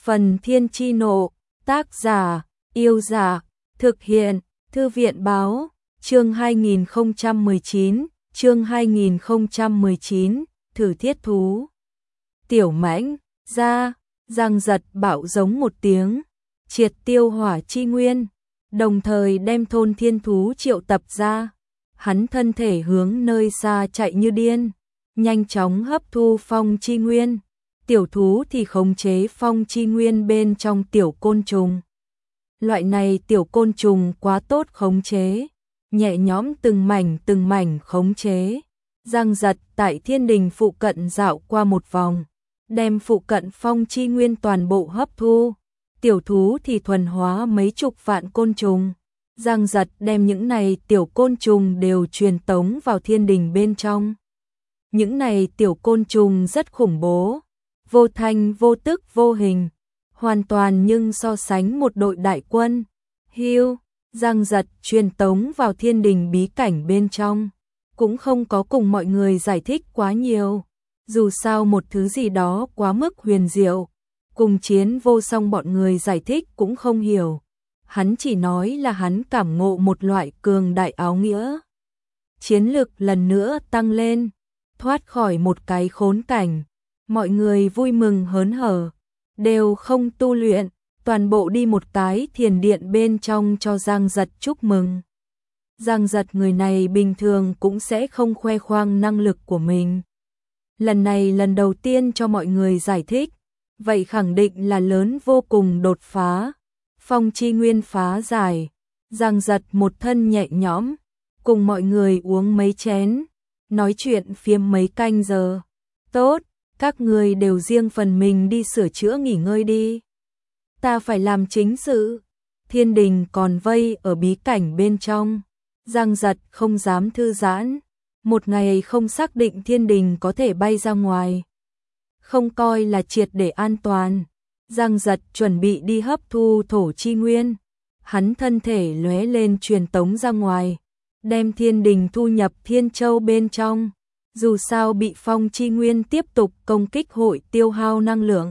Phần Thiên Chi Nộ, tác giả, Yêu Giả, thực hiện, Thư viện Báo, chương 2019, thử thiết thú. Tiểu Mãnh, ra, Giang Giật bạo giống một tiếng, triệt tiêu hỏa chi nguyên, đồng thời đem thôn thiên thú triệu tập ra. Hắn thân thể hướng nơi xa chạy như điên, nhanh chóng hấp thu phong chi nguyên. Tiểu thú thì khống chế phong chi nguyên bên trong tiểu côn trùng. Loại này tiểu côn trùng quá tốt khống chế, nhẹ nhõm từng mảnh khống chế. Giang Giật tại thiên đình phụ cận dạo qua một vòng, đem phụ cận phong chi nguyên toàn bộ hấp thu. Tiểu thú thì thuần hóa mấy chục vạn côn trùng. Giang Giật đem những này tiểu côn trùng đều truyền tống vào thiên đình bên trong. Những này tiểu côn trùng rất khủng bố, vô thanh vô tức vô hình, hoàn toàn nhưng so sánh một đội đại quân. Hưu, Giang Giật truyền tống vào thiên đình bí cảnh bên trong, cũng không có cùng mọi người giải thích quá nhiều. Dù sao một thứ gì đó quá mức huyền diệu, cùng Chiến Vô Song bọn người giải thích cũng không hiểu. Hắn chỉ nói là hắn cảm ngộ một loại cường đại áo nghĩa. Chiến lực lần nữa tăng lên, thoát khỏi một cái khốn cảnh. Mọi người vui mừng hớn hở, đều không tu luyện, toàn bộ đi một cái thiền điện bên trong cho Giang Giật chúc mừng. Giang Giật người này bình thường cũng sẽ không khoe khoang năng lực của mình. Lần này lần đầu tiên cho mọi người giải thích, vậy khẳng định là lớn vô cùng đột phá. Phong chi nguyên phá giải, Giang Giật một thân nhẹ nhõm, cùng mọi người uống mấy chén, nói chuyện phiếm mấy canh giờ. Tốt, các người đều riêng phần mình đi sửa chữa nghỉ ngơi đi. Ta phải làm chính sự. Thiên đình còn vây ở bí cảnh bên trong. Giang Giật không dám thư giãn. Một ngày không xác định thiên đình có thể bay ra ngoài, không coi là triệt để an toàn. Giang Giật chuẩn bị đi hấp thu thổ chi nguyên. Hắn thân thể lóe lên truyền tống ra ngoài, đem thiên đình thu nhập Thiên Châu bên trong. Dù sao bị phong chi nguyên tiếp tục công kích hội tiêu hao năng lượng,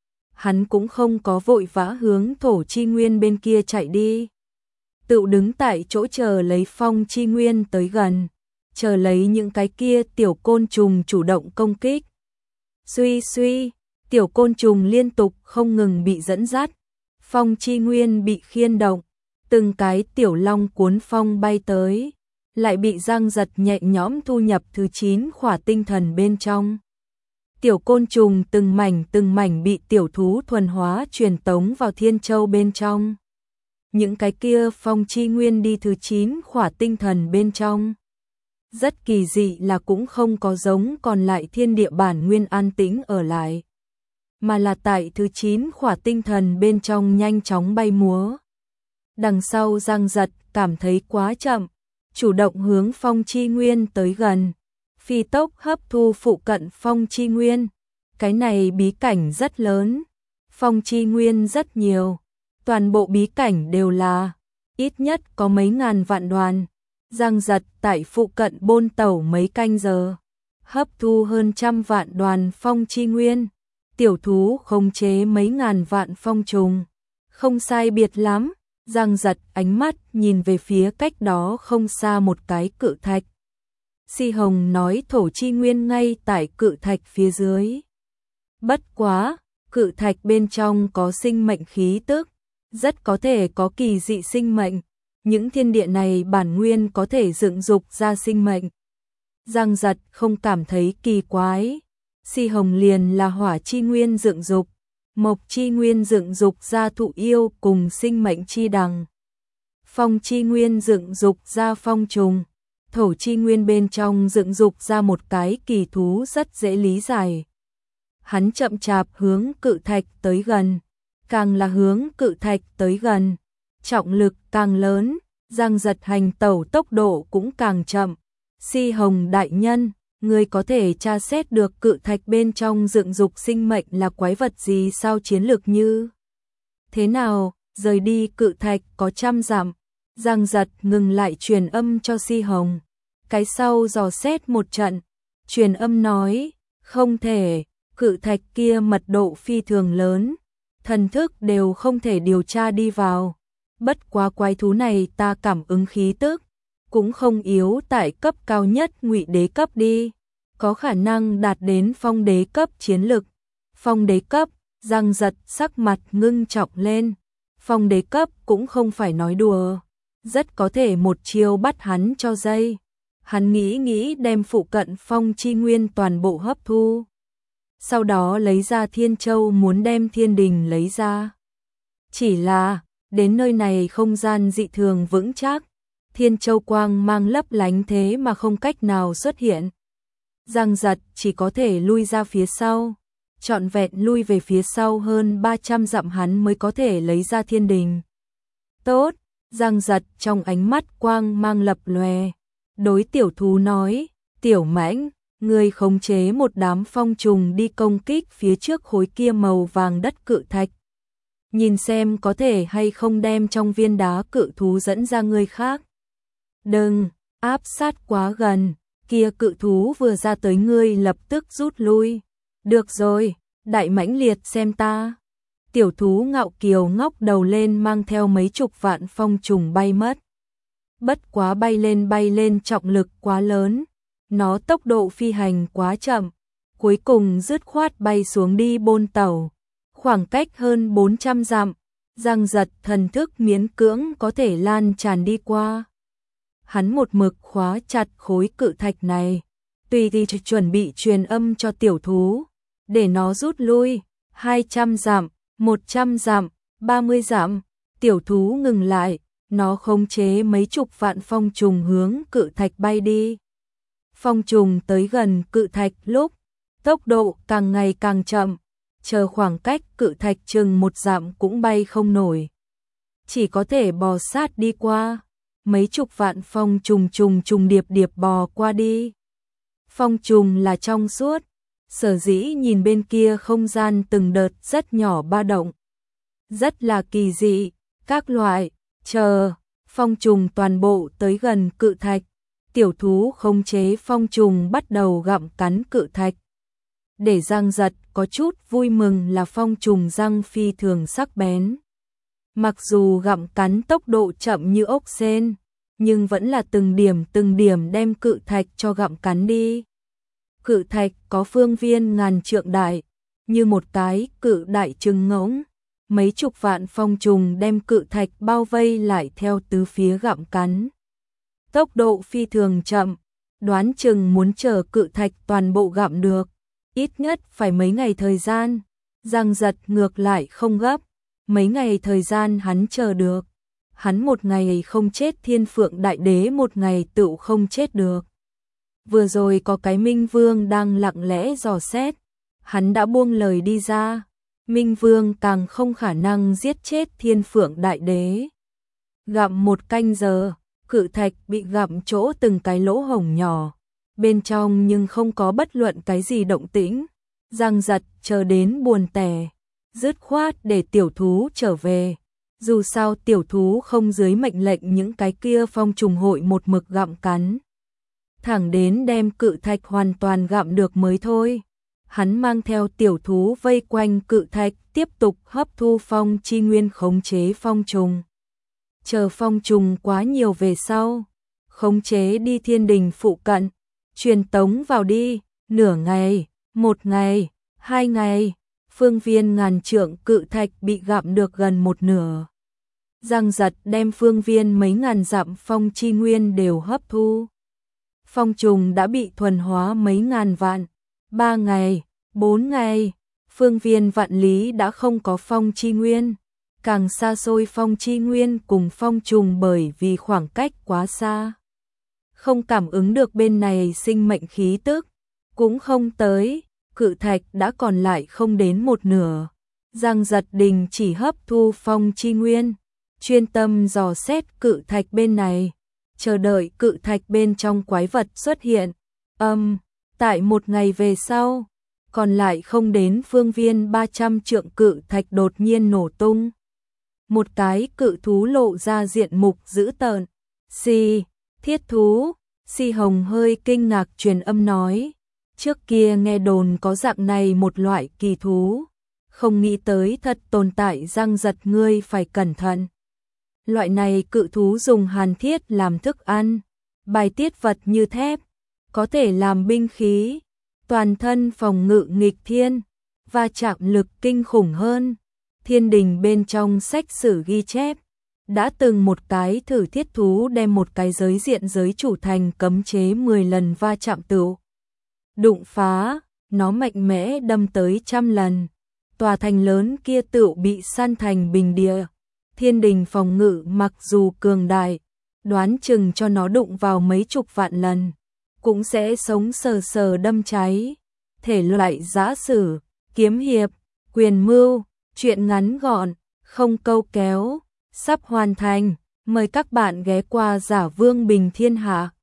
hắn cũng không có vội vã hướng thổ chi nguyên bên kia chạy đi. Tự đứng tại chỗ chờ lấy phong chi nguyên tới gần, chờ lấy những cái kia tiểu côn trùng chủ động công kích. Suy suy, tiểu côn trùng liên tục không ngừng bị dẫn dắt, phong chi nguyên bị khiên động, từng cái tiểu long cuốn phong bay tới, lại bị Giang Giật nhẹ nhõm thu nhập thứ 9 khỏa tinh thần bên trong. Tiểu côn trùng từng mảnh bị tiểu thú thuần hóa truyền tống vào Thiên Châu bên trong. Những cái kia phong chi nguyên đi thứ 9 khỏa tinh thần bên trong. Rất kỳ dị là cũng không có giống còn lại thiên địa bản nguyên an tĩnh ở lại, mà là tại thứ 9 khỏa tinh thần bên trong nhanh chóng bay múa. Đằng sau Giang Giật cảm thấy quá chậm, chủ động hướng phong chi nguyên tới gần, phi tốc hấp thu phụ cận phong chi nguyên. Cái này bí cảnh rất lớn, phong chi nguyên rất nhiều, toàn bộ bí cảnh đều là ít nhất có mấy ngàn vạn đoàn. Giang Giật tại phụ cận bôn tẩu mấy canh giờ, hấp thu hơn 100 vạn đoàn phong chi nguyên. Tiểu thú khống chế mấy ngàn vạn phong trùng, không sai biệt lắm. Giang Giật ánh mắt nhìn về phía cách đó không xa một cái cự thạch. Si Hồng nói thổ chi nguyên ngay tại cự thạch phía dưới. Bất quá, cự thạch bên trong có sinh mệnh khí tức, rất có thể có kỳ dị sinh mệnh. Những thiên địa này bản nguyên có thể dựng dục ra sinh mệnh. Giang Giật không cảm thấy kỳ quái. Si Hồng liền là hỏa chi nguyên dựng dục, mộc chi nguyên dựng dục ra thụ yêu cùng sinh mệnh chi đằng, phong chi nguyên dựng dục ra phong trùng, thổ chi nguyên bên trong dựng dục ra một cái kỳ thú rất dễ lý giải. Hắn chậm chạp hướng cự thạch tới gần, càng là hướng cự thạch tới gần, trọng lực càng lớn, Giang Giật hành tẩu tốc độ cũng càng chậm. Si Hồng đại nhân, người có thể tra xét được cự thạch bên trong dựng dục sinh mệnh là quái vật gì sao, chiến lược như thế nào? Rời đi cự thạch có 100 dặm. Giang Giật ngừng lại truyền âm cho Si Hồng, cái sau dò xét một trận, truyền âm nói, không thể, cự thạch kia mật độ phi thường lớn, thần thức đều không thể điều tra đi vào. Bất quá quái thú này ta cảm ứng khí tức, cũng không yếu tại cấp cao nhất Ngụy đế cấp đi, có khả năng đạt đến phong đế cấp chiến lực. Phong đế cấp, Giang Giật sắc mặt ngưng trọng lên. Phong đế cấp cũng không phải nói đùa, rất có thể một chiêu bắt hắn cho dây. Hắn nghĩ đem phụ cận phong chi nguyên toàn bộ hấp thu. Sau đó lấy ra Thiên Châu muốn đem thiên đình lấy ra. Chỉ là, đến nơi này không gian dị thường vững chắc. Thiên Châu quang mang lấp lánh thế mà không cách nào xuất hiện. Giang Giật chỉ có thể lui ra phía sau. Trọn vẹn lui về phía sau hơn 300 dặm hắn mới có thể lấy ra thiên đình. Tốt, Giang Giật trong ánh mắt quang mang lập lòe. Đối tiểu thú nói, tiểu mãnh, ngươi khống chế một đám phong trùng đi công kích phía trước khối kia màu vàng đất cự thạch. Nhìn xem có thể hay không đem trong viên đá cự thú dẫn ra người khác. Đừng, áp sát quá gần, kia cự thú vừa ra tới ngươi lập tức rút lui. Được rồi, đại mãnh liệt xem ta. Tiểu thú ngạo kiều ngóc đầu lên mang theo mấy chục vạn phong trùng bay mất. Bất quá bay lên trọng lực quá lớn, nó tốc độ phi hành quá chậm, cuối cùng dứt khoát bay xuống đi bôn tàu. Khoảng cách hơn 400 dặm, Giang Giật thần thức miễn cưỡng có thể lan tràn đi qua. Hắn một mực khóa chặt khối cự thạch này, tùy thì chuẩn bị truyền âm cho tiểu thú, để nó rút lui. 200 dặm, 100 dặm, 30 dặm, tiểu thú ngừng lại, nó khống chế mấy chục vạn phong trùng hướng cự thạch bay đi. Phong trùng tới gần cự thạch lúc, tốc độ càng ngày càng chậm, chờ khoảng cách cự thạch chừng 1 dặm cũng bay không nổi. Chỉ có thể bò sát đi qua, mấy chục vạn phong trùng điệp bò qua đi. Phong trùng là trong suốt, sở dĩ nhìn bên kia không gian từng đợt rất nhỏ ba động. Rất là kỳ dị, các loại, chờ, phong trùng toàn bộ tới gần cự thạch. Tiểu thú khống chế phong trùng bắt đầu gặm cắn cự thạch. Để Giang Giật có chút vui mừng là phong trùng răng phi thường sắc bén. Mặc dù gặm cắn tốc độ chậm như ốc sên, nhưng vẫn là từng điểm đem cự thạch cho gặm cắn đi. Cự thạch có phương viên ngàn trượng đại, như một cái cự đại trứng ngỗng. Mấy chục vạn phong trùng đem cự thạch bao vây lại theo tứ phía gặm cắn. Tốc độ phi thường chậm, đoán chừng muốn chờ cự thạch toàn bộ gặm được, ít nhất phải mấy ngày thời gian. Giang Giật ngược lại không gấp, mấy ngày thời gian hắn chờ được. Hắn một ngày không chết Thiên Phượng Đại Đế một ngày tựu không chết được. Vừa rồi có cái Minh Vương đang lặng lẽ dò xét, hắn đã buông lời đi ra. Minh Vương càng không khả năng giết chết Thiên Phượng Đại Đế. Gặm 1 canh giờ, cự thạch bị gặm chỗ từng cái lỗ hổng nhỏ, bên trong nhưng không có bất luận cái gì động tĩnh. Giang Giật chờ đến buồn tẻ, dứt khoát để tiểu thú trở về. Dù sao tiểu thú không dưới mệnh lệnh những cái kia phong trùng hội một mực gặm cắn. Thẳng đến đem cự thạch hoàn toàn gặm được mới thôi. Hắn mang theo tiểu thú vây quanh cự thạch tiếp tục hấp thu phong chi nguyên khống chế phong trùng. Chờ phong trùng quá nhiều về sau, khống chế đi thiên đình phụ cận, truyền tống vào đi, nửa ngày, 1 ngày, 2 ngày, phương viên ngàn trượng cự thạch bị gặm được gần 1/2. Giang Giật đem phương viên mấy ngàn dặm phong chi nguyên đều hấp thu. Phong trùng đã bị thuần hóa mấy ngàn vạn, 3 ngày, 4 ngày, phương viên vạn lý đã không có phong chi nguyên. Càng xa xôi phong chi nguyên cùng phong trùng bởi vì khoảng cách quá xa, không cảm ứng được bên này sinh mệnh khí tức, cũng không tới, cự thạch đã còn lại không đến 1/2. Giang Giật đình chỉ hấp thu phong chi nguyên, chuyên tâm dò xét cự thạch bên này, chờ đợi cự thạch bên trong quái vật xuất hiện. Tại 1 ngày về sau, còn lại không đến phương viên 300 trượng cự thạch đột nhiên nổ tung. Một cái cự thú lộ ra diện mục dữ tợn. Thiết thú. Si Hồng hơi kinh ngạc truyền âm nói, trước kia nghe đồn có dạng này một loại kỳ thú, không nghĩ tới thật tồn tại răng giật, ngươi phải cẩn thận. Loại này cự thú dùng hàn thiết làm thức ăn, bài tiết vật như thép, có thể làm binh khí, toàn thân phòng ngự nghịch thiên, va chạm lực kinh khủng hơn. Thiên đình bên trong sách sử ghi chép, đã từng một cái thử thiết thú đem một cái giới diện giới chủ thành cấm chế 10 lần va chạm tựu đụng phá, nó mạnh mẽ đâm tới 100 lần. Tòa thành lớn kia tựu bị san thành bình địa. Thiên đình phòng ngự mặc dù cường đại, đoán chừng cho nó đụng vào mấy chục vạn lần, cũng sẽ sống sờ sờ đâm cháy. Thể loại giã sử, kiếm hiệp, quyền mưu, truyện ngắn gọn, không câu kéo, sắp hoàn thành. Mời các bạn ghé qua Giả Vương Bình Thiên Hạ.